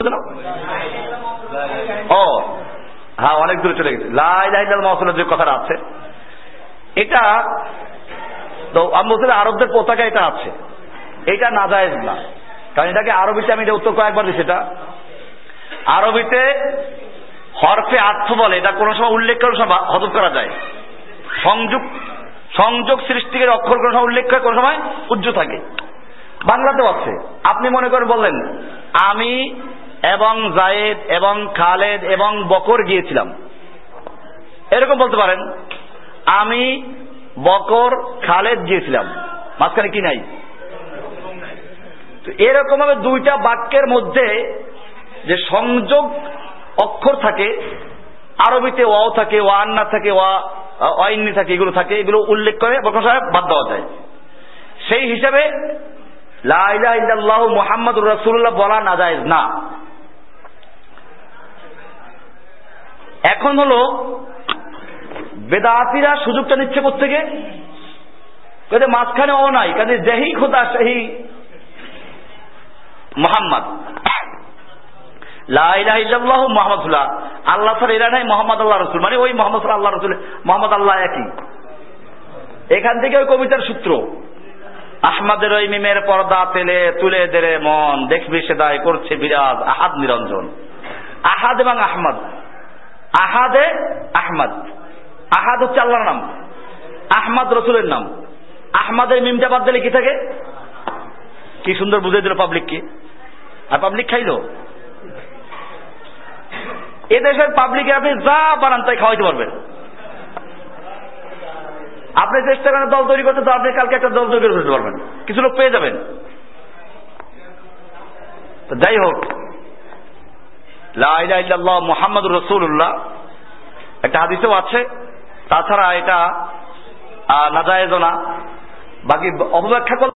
ও হ্যাঁ, অনেক দূরে চলে গেছে। লা ইলাহা ইল্লাল্লাহ মুহাম্মাদুর যে কথাটা আছে, এটা তো আমি বলছিলাম আরবদের পতাকা এটা আছে, এটা নাজায়েজ না। কারণ এটাকে আরবিতে আমি এটা উত্তর কয়েকবার দিচ্ছি, এটা আরবিতে হরফে আত্ম বলে, এটা কোনো সময় উল্লেখ করে হজম করা যায়। সংযোগ সৃষ্টির অক্ষর কোনো সময় উল্লেখ করে, কোনো সময় উজ্জ্ব থাকে। বাংলাতেও আছে। আপনি মনে করে বললেন আমি এবং জায়েদ এবং খালেদ এবং বকর গিয়েছিলাম, এরকম বলতে পারেন। আমি বকর খালেদ গিয়েছিলাম, মাঝখানে কি নাই? এরকম ভাবে দুইটা বাক্যের মধ্যে যে সংযোগ অক্ষর থাকে, আরবিতে ওয়াও থাকে, ওয়া আন্না থাকে, ওয়াইন্নি থাকে, এগুলো থাকে, এগুলো উল্লেখ করে বকর সাহেব বাদ দেওয়া যায়। সেই হিসাবে লা ইলাহা ইল্লাল্লাহ মুহাম্মাদুর রাসূলুল্লাহ বলা নাজায়েজ না। এখন হলো বেদাতিরা সুযোগটা নিচ্ছে কোত্থেকে? মাঝখানে ও নাই, কাজে যেহি খোদা সেই মুহাম্মদ। লা ইলাহা ইল্লাল্লাহ মুহাম্মাদুল্লাহ, আল্লাহ ছাড়া এরা নাই, মুহাম্মদ আল্লাহ রাসূল, মানে ওই মুহাম্মদ আল্লাহ রাসূল, মুহাম্মদ আল্লাহ একই। এখান থেকে ওই কবিতার সূত্র, আহমদের ওই মিমের পর্দা তেলে তুলে দেরে মন, দেখবি সেদায় করছে বিরাজ আহাদ নিরঞ্জন। আহাদ এবং আহমদ, আহাদে আহমদ, আহাদ হচ্ছে আল্লাহর নাম, আহমদ রসুলের নাম। আহমদের মিমটা বাদ দিলে কি থাকে? কি সুন্দর বুঝিয়ে দিল পাবলিককে, আর পাবলিক খাইলো। এদেশের পাবলিকে আপনি যা বানান তাই খাওয়াইতে পারবেন। আপনি চেষ্টা করেন দল তৈরি করতে, তো আপনি কালকে একটা দল তৈরি করতে পারবেন, কিছু লোক পেয়ে যাবেন। তো যাই হোক, লা ইলাহা ইল্লাল্লাহ মুহাম্মাদুর রাসূলুল্লাহ একটা হাদিসেও আছে। তাছাড়া এটা নাজায়েজও না। বাকি অপব্যাখ্যা